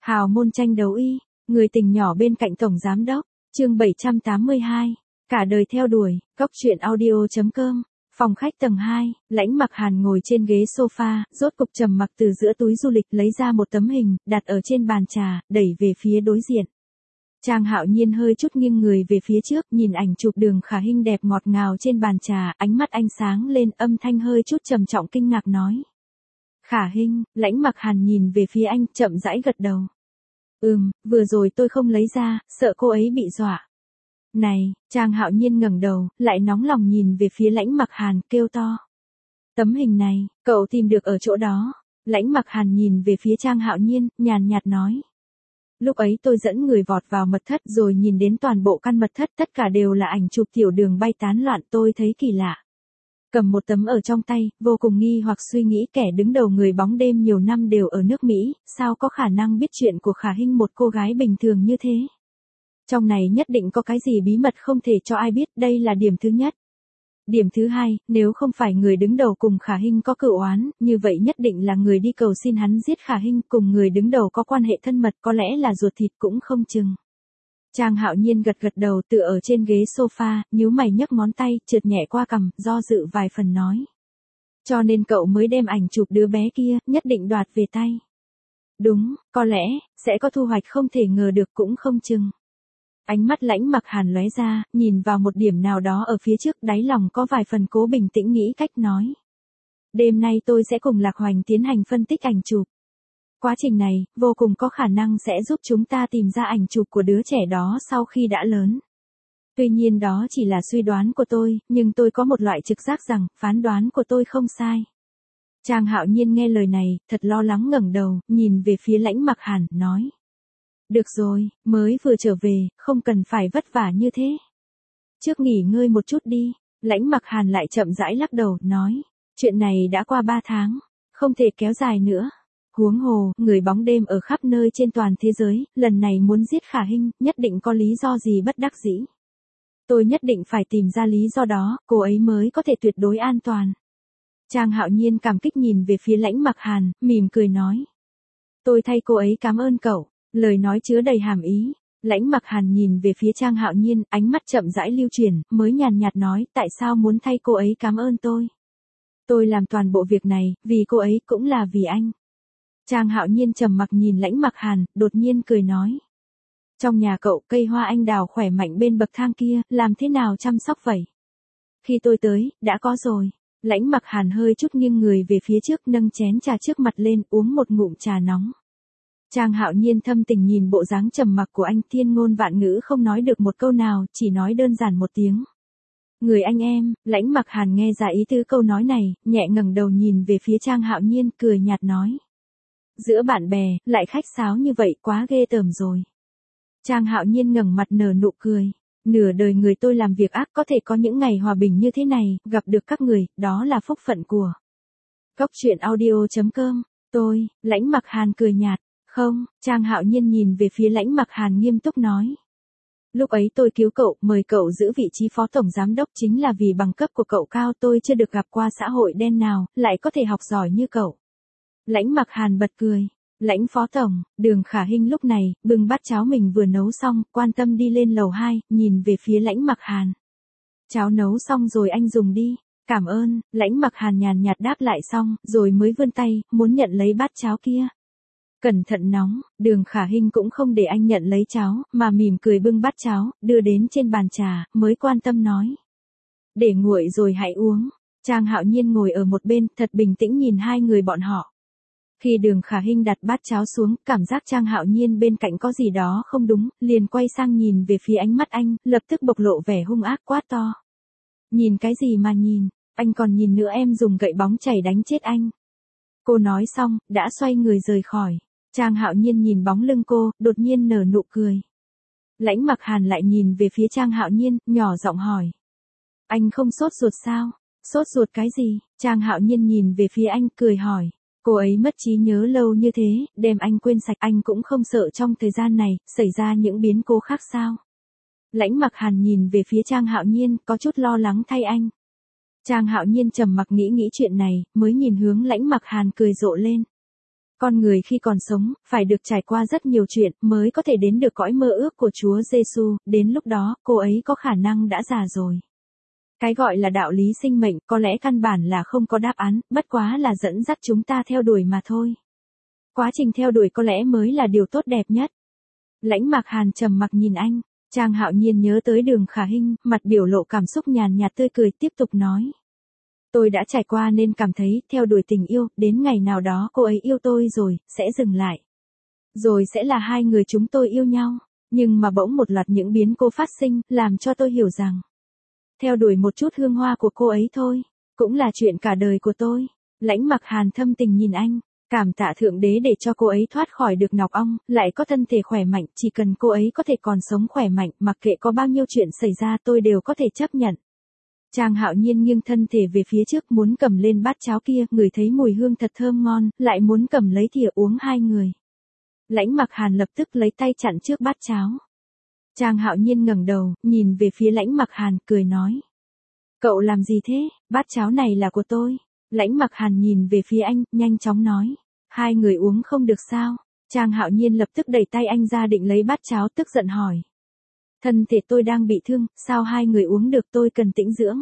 Hào môn tranh đấu y, người tình nhỏ bên cạnh tổng giám đốc, chương 782, cả đời theo đuổi, góc truyện audio.com, phòng khách tầng 2, Lãnh Mặc Hàn ngồi trên ghế sofa, rốt cục trầm mặc từ giữa túi du lịch lấy ra một tấm hình, đặt ở trên bàn trà, đẩy về phía đối diện. Trang Hạo Nhiên hơi chút nghiêng người về phía trước, nhìn ảnh chụp Đường Khả Hinh đẹp ngọt ngào trên bàn trà, ánh mắt anh sáng lên, âm thanh hơi chút trầm trọng kinh ngạc nói. Khả Hinh, Lãnh Mặc Hàn nhìn về phía anh, chậm rãi gật đầu. Vừa rồi tôi không lấy ra, sợ cô ấy bị dọa. Này, Trang Hạo Nhiên ngẩng đầu, lại nóng lòng nhìn về phía Lãnh Mặc Hàn, kêu to. Tấm hình này, cậu tìm được ở chỗ đó. Lãnh Mặc Hàn nhìn về phía Trang Hạo Nhiên, nhàn nhạt nói. Lúc ấy tôi dẫn người vọt vào mật thất rồi nhìn đến toàn bộ căn mật thất, tất cả đều là ảnh chụp Tiểu Đường bay tán loạn, tôi thấy kỳ lạ. Cầm một tấm ở trong tay, vô cùng nghi hoặc suy nghĩ kẻ đứng đầu người bóng đêm nhiều năm đều ở nước Mỹ, sao có khả năng biết chuyện của Khả Hinh một cô gái bình thường như thế. Trong này nhất định có cái gì bí mật không thể cho ai biết, đây là điểm thứ nhất. Điểm thứ hai, nếu không phải người đứng đầu cùng Khả Hinh có cựu oán, như vậy nhất định là người đi cầu xin hắn giết Khả Hinh, cùng người đứng đầu có quan hệ thân mật, có lẽ là ruột thịt cũng không chừng. Trang Hạo Nhiên gật gật đầu, tựa ở trên ghế sofa, nhíu mày nhấc ngón tay, trượt nhẹ qua cằm, do dự vài phần nói. Cho nên cậu mới đem ảnh chụp đứa bé kia, nhất định đoạt về tay. Đúng, có lẽ, sẽ có thu hoạch không thể ngờ được cũng không chừng. Ánh mắt Lãnh Mặc Hàn lóe ra, nhìn vào một điểm nào đó ở phía trước, đáy lòng có vài phần cố bình tĩnh nghĩ cách nói. Đêm nay tôi sẽ cùng Lạc Hoành tiến hành phân tích ảnh chụp. Quá trình này, vô cùng có khả năng sẽ giúp chúng ta tìm ra ảnh chụp của đứa trẻ đó sau khi đã lớn. Tuy nhiên đó chỉ là suy đoán của tôi, nhưng tôi có một loại trực giác rằng, phán đoán của tôi không sai. Trang Hạo Nhiên nghe lời này, thật lo lắng ngẩng đầu, nhìn về phía Lãnh Mặc Hàn, nói. Được rồi, mới vừa trở về, không cần phải vất vả như thế. Trước nghỉ ngơi một chút đi, Lãnh Mặc Hàn lại chậm rãi lắc đầu, nói. Chuyện này đã qua 3 tháng, không thể kéo dài nữa. Huống hồ, người bóng đêm ở khắp nơi trên toàn thế giới, lần này muốn giết Khả Hinh, nhất định có lý do gì bất đắc dĩ. Tôi nhất định phải tìm ra lý do đó, cô ấy mới có thể tuyệt đối an toàn. Trang Hạo Nhiên cảm kích nhìn về phía Lãnh Mặc Hàn, mỉm cười nói. Tôi thay cô ấy cảm ơn cậu, lời nói chứa đầy hàm ý. Lãnh Mặc Hàn nhìn về phía Trang Hạo Nhiên, ánh mắt chậm rãi lưu chuyển, mới nhàn nhạt nói, tại sao muốn thay cô ấy cảm ơn tôi? Tôi làm toàn bộ việc này, vì cô ấy cũng là vì anh. Trang Hạo Nhiên trầm mặc nhìn Lãnh Mặc Hàn, đột nhiên cười nói. Trong nhà cậu, cây hoa anh đào khỏe mạnh bên bậc thang kia, làm thế nào chăm sóc vậy? Khi tôi tới, đã có rồi. Lãnh Mặc Hàn hơi chút nghiêng người về phía trước, nâng chén trà trước mặt lên, uống một ngụm trà nóng. Trang Hạo Nhiên thâm tình nhìn bộ dáng trầm mặc của anh, thiên ngôn vạn ngữ không nói được một câu nào, chỉ nói đơn giản một tiếng. Người anh em. Lãnh Mặc Hàn nghe ra ý tứ câu nói này, nhẹ ngẩng đầu nhìn về phía Trang Hạo Nhiên, cười nhạt nói. Giữa bạn bè, lại khách sáo như vậy quá ghê tởm rồi. Trang Hạo Nhiên ngẩng mặt nở nụ cười. Nửa đời người tôi làm việc ác, có thể có những ngày hòa bình như thế này, gặp được các người, đó là phúc phận của. Góc truyện audio.com, tôi, Lãnh Mặc Hàn cười nhạt. Không, Trang Hạo Nhiên nhìn về phía Lãnh Mặc Hàn nghiêm túc nói. Lúc ấy tôi cứu cậu, mời cậu giữ vị trí phó tổng giám đốc chính là vì bằng cấp của cậu cao, tôi chưa được gặp qua xã hội đen nào, lại có thể học giỏi như cậu. Lãnh Mặc Hàn bật cười. Lãnh phó tổng, Đường Khả Hinh lúc này, bưng bát cháo mình vừa nấu xong, quan tâm đi lên lầu 2, nhìn về phía Lãnh Mặc Hàn. Cháo nấu xong rồi anh dùng đi. Cảm ơn, Lãnh Mặc Hàn nhàn nhạt đáp lại xong, rồi mới vươn tay, muốn nhận lấy bát cháo kia. Cẩn thận nóng, Đường Khả Hinh cũng không để anh nhận lấy cháo, mà mỉm cười bưng bát cháo, đưa đến trên bàn trà, mới quan tâm nói. Để nguội rồi hãy uống. Trang Hạo Nhiên ngồi ở một bên, thật bình tĩnh nhìn hai người bọn họ. Khi Đường Khả Hinh đặt bát cháo xuống, cảm giác Trang Hạo Nhiên bên cạnh có gì đó không đúng, liền quay sang nhìn về phía ánh mắt anh, lập tức bộc lộ vẻ hung ác quát to. Nhìn cái gì mà nhìn, anh còn nhìn nữa, em dùng gậy bóng chảy đánh chết anh. Cô nói xong, đã xoay người rời khỏi. Trang Hạo Nhiên nhìn bóng lưng cô, đột nhiên nở nụ cười. Lãnh Mặc Hàn lại nhìn về phía Trang Hạo Nhiên, nhỏ giọng hỏi. Anh không sốt ruột sao? Sốt ruột cái gì? Trang Hạo Nhiên nhìn về phía anh, cười hỏi. Cô ấy mất trí nhớ lâu như thế, đem anh quên sạch, anh cũng không sợ trong thời gian này, xảy ra những biến cố khác sao? Lãnh Mặc Hàn nhìn về phía Trang Hạo Nhiên, có chút lo lắng thay anh. Trang Hạo Nhiên trầm mặc nghĩ chuyện này, mới nhìn hướng Lãnh Mặc Hàn cười rộ lên. Con người khi còn sống, phải được trải qua rất nhiều chuyện mới có thể đến được cõi mơ ước của Chúa Giêsu, đến lúc đó, cô ấy có khả năng đã già rồi. Cái gọi là đạo lý sinh mệnh có lẽ căn bản là không có đáp án, bất quá là dẫn dắt chúng ta theo đuổi mà thôi. Quá trình theo đuổi có lẽ mới là điều tốt đẹp nhất. Lãnh Mặc Hàn trầm mặc nhìn anh, Trang Hạo Nhiên nhớ tới Đường Khả Hinh, mặt biểu lộ cảm xúc nhàn nhạt tươi cười tiếp tục nói. Tôi đã trải qua nên cảm thấy theo đuổi tình yêu, đến ngày nào đó cô ấy yêu tôi rồi, sẽ dừng lại. Rồi sẽ là hai người chúng tôi yêu nhau, nhưng mà bỗng một loạt những biến cố phát sinh, làm cho tôi hiểu rằng. Theo đuổi một chút hương hoa của cô ấy thôi, cũng là chuyện cả đời của tôi. Lãnh Mặc Hàn thâm tình nhìn anh, cảm tạ Thượng Đế để cho cô ấy thoát khỏi được nọc ong, lại có thân thể khỏe mạnh, chỉ cần cô ấy có thể còn sống khỏe mạnh, mặc kệ có bao nhiêu chuyện xảy ra tôi đều có thể chấp nhận. Trang Hạo Nhiên nghiêng thân thể về phía trước muốn cầm lên bát cháo kia, ngửi thấy mùi hương thật thơm ngon, lại muốn cầm lấy thìa uống hai người. Lãnh Mặc Hàn lập tức lấy tay chặn trước bát cháo. Trang Hạo Nhiên ngẩng đầu, nhìn về phía Lãnh Mặc Hàn, cười nói. Cậu làm gì thế, bát cháo này là của tôi. Lãnh Mặc Hàn nhìn về phía anh, nhanh chóng nói. Hai người uống không được sao? Trang Hạo Nhiên lập tức đẩy tay anh ra định lấy bát cháo, tức giận hỏi. Thân thể tôi đang bị thương, sao hai người uống được, tôi cần tĩnh dưỡng.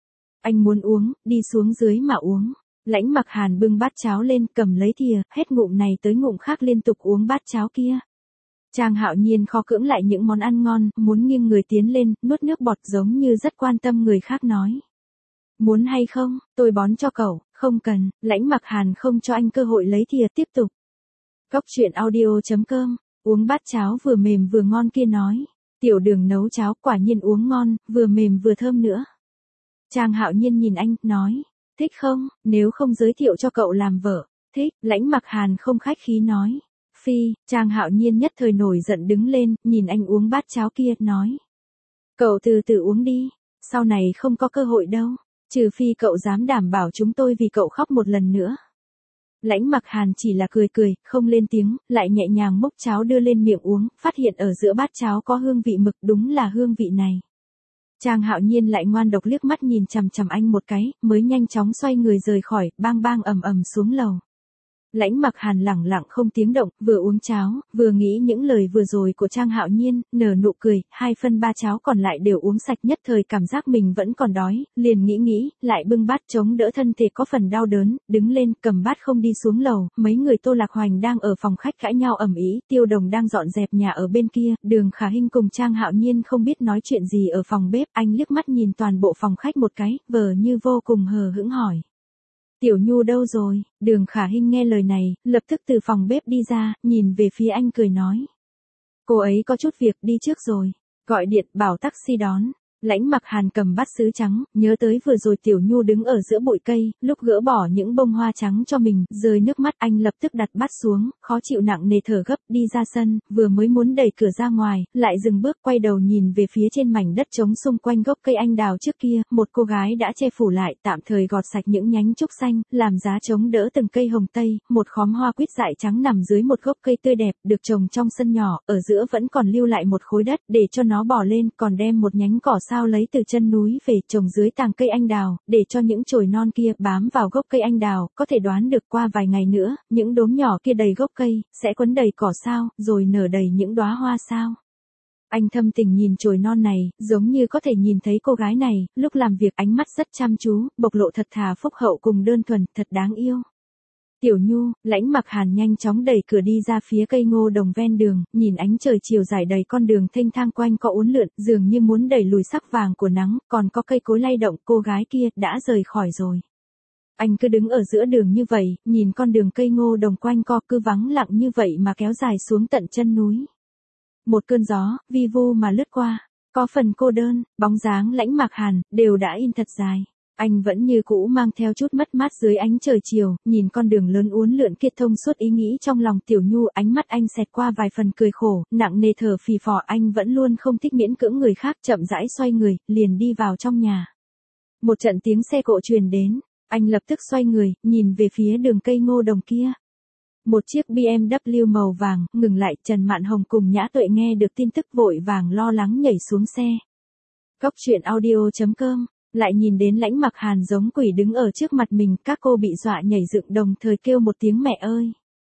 Anh muốn uống, đi xuống dưới mà uống. Lãnh Mặc Hàn bưng bát cháo lên, cầm lấy thìa, hết ngụm này tới ngụm khác liên tục uống bát cháo kia. Trang Hạo Nhiên khó cưỡng lại những món ăn ngon, muốn nghiêng người tiến lên, nuốt nước bọt giống như rất quan tâm người khác nói. Muốn hay không, tôi bón cho cậu, không cần. Lãnh Mặc Hàn không cho anh cơ hội lấy thìa, tiếp tục. Cốc truyện audio.com, uống bát cháo vừa mềm vừa ngon kia nói. Tiểu Đường nấu cháo quả nhiên uống ngon, vừa mềm vừa thơm nữa. Trang Hạo Nhiên nhìn anh, nói. Thích không, nếu không giới thiệu cho cậu làm vợ. Thích, Lãnh Mặc Hàn không khách khí nói. Phi, Trang Hạo Nhiên nhất thời nổi giận đứng lên, nhìn anh uống bát cháo kia, nói. Cậu từ từ uống đi, sau này không có cơ hội đâu, trừ phi cậu dám đảm bảo chúng tôi vì cậu khóc một lần nữa. Lãnh Mặc Hàn chỉ là cười cười, không lên tiếng, lại nhẹ nhàng múc cháo đưa lên miệng uống, phát hiện ở giữa bát cháo có hương vị mực, đúng là hương vị này. Trang Hạo Nhiên lại ngoan độc liếc mắt nhìn chằm chằm anh một cái, mới nhanh chóng xoay người rời khỏi, bang bang ầm ầm xuống lầu. Lãnh Mặc Hàn lẳng lặng không tiếng động, vừa uống cháo, vừa nghĩ những lời vừa rồi của Trang Hạo Nhiên, nở nụ cười, 2/3 cháo còn lại đều uống sạch, nhất thời cảm giác mình vẫn còn đói, liền nghĩ, lại bưng bát chống đỡ thân thể có phần đau đớn, đứng lên, cầm bát không đi xuống lầu, mấy người Tô Lạc Hoành đang ở phòng khách cãi nhau ầm ĩ, Tiêu Đồng đang dọn dẹp nhà ở bên kia, Đường Khả Hinh cùng Trang Hạo Nhiên không biết nói chuyện gì ở phòng bếp, anh liếc mắt nhìn toàn bộ phòng khách một cái, vờ như vô cùng hờ hững hỏi. Tiểu Nhu đâu rồi? Đường Khả Hinh nghe lời này, lập tức từ phòng bếp đi ra, nhìn về phía anh cười nói. Cô ấy có chút việc, đi trước rồi. Gọi điện bảo taxi đón. Lãnh Mặc Hàn cầm bát sứ trắng, nhớ tới vừa rồi Tiểu Nhu đứng ở giữa bụi cây, lúc gỡ bỏ những bông hoa trắng cho mình, rơi nước mắt, anh lập tức đặt bát xuống, khó chịu nặng nề thở gấp, đi ra sân, vừa mới muốn đẩy cửa ra ngoài, lại dừng bước, quay đầu nhìn về phía trên mảnh đất trống xung quanh gốc cây anh đào trước kia, một cô gái đã che phủ lại, tạm thời gọt sạch những nhánh trúc xanh, làm giá chống đỡ từng cây hồng tây, một khóm hoa quýt dại trắng nằm dưới một gốc cây tươi đẹp, được trồng trong sân nhỏ, ở giữa vẫn còn lưu lại một khối đất, để cho nó bò lên, còn đem một nhánh cỏ sao lấy từ chân núi về trồng dưới tàng cây anh đào, để cho những chồi non kia bám vào gốc cây anh đào, có thể đoán được qua vài ngày nữa, những đốm nhỏ kia đầy gốc cây, sẽ quấn đầy cỏ sao, rồi nở đầy những đóa hoa sao. Anh thâm tình nhìn chồi non này, giống như có thể nhìn thấy cô gái này, lúc làm việc ánh mắt rất chăm chú, bộc lộ thật thà phúc hậu cùng đơn thuần, thật đáng yêu. Tiểu Nhu, Lãnh Mặc Hàn nhanh chóng đẩy cửa đi ra phía cây ngô đồng ven đường, nhìn ánh trời chiều rải đầy con đường thênh thang quanh co uốn lượn, dường như muốn đẩy lùi sắc vàng của nắng, còn có cây cối lay động, cô gái kia đã rời khỏi rồi. Anh cứ đứng ở giữa đường như vậy, nhìn con đường cây ngô đồng quanh co cứ vắng lặng như vậy mà kéo dài xuống tận chân núi. Một cơn gió, vi vu mà lướt qua, có phần cô đơn, bóng dáng Lãnh Mặc Hàn, đều đã in thật dài. Anh vẫn như cũ mang theo chút mất mát dưới ánh trời chiều, nhìn con đường lớn uốn lượn kia thông suốt ý nghĩ trong lòng Tiểu Nhu, ánh mắt anh xẹt qua vài phần cười khổ, nặng nề thở phì phò, anh vẫn luôn không thích miễn cưỡng người khác, chậm rãi xoay người, liền đi vào trong nhà. Một trận tiếng xe cộ truyền đến, anh lập tức xoay người, nhìn về phía đường cây ngô đồng kia. Một chiếc BMW màu vàng, ngừng lại, Trần Mạn Hồng cùng Nhã Tuệ nghe được tin tức vội vàng lo lắng nhảy xuống xe. Cốc truyện audio.com, lại nhìn đến Lãnh Mặc Hàn giống quỷ đứng ở trước mặt mình, các cô bị dọa nhảy dựng đồng thời kêu một tiếng mẹ ơi.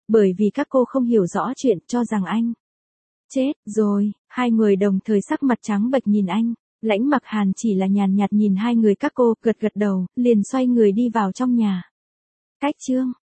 bởi vì các cô không hiểu rõ chuyện, cho rằng anh chết rồi. Hai người đồng thời sắc mặt trắng bệch nhìn anh. Lãnh Mặc Hàn chỉ là nhàn nhạt nhìn hai người các cô, gật gật đầu, liền xoay người đi vào trong nhà. Cách chương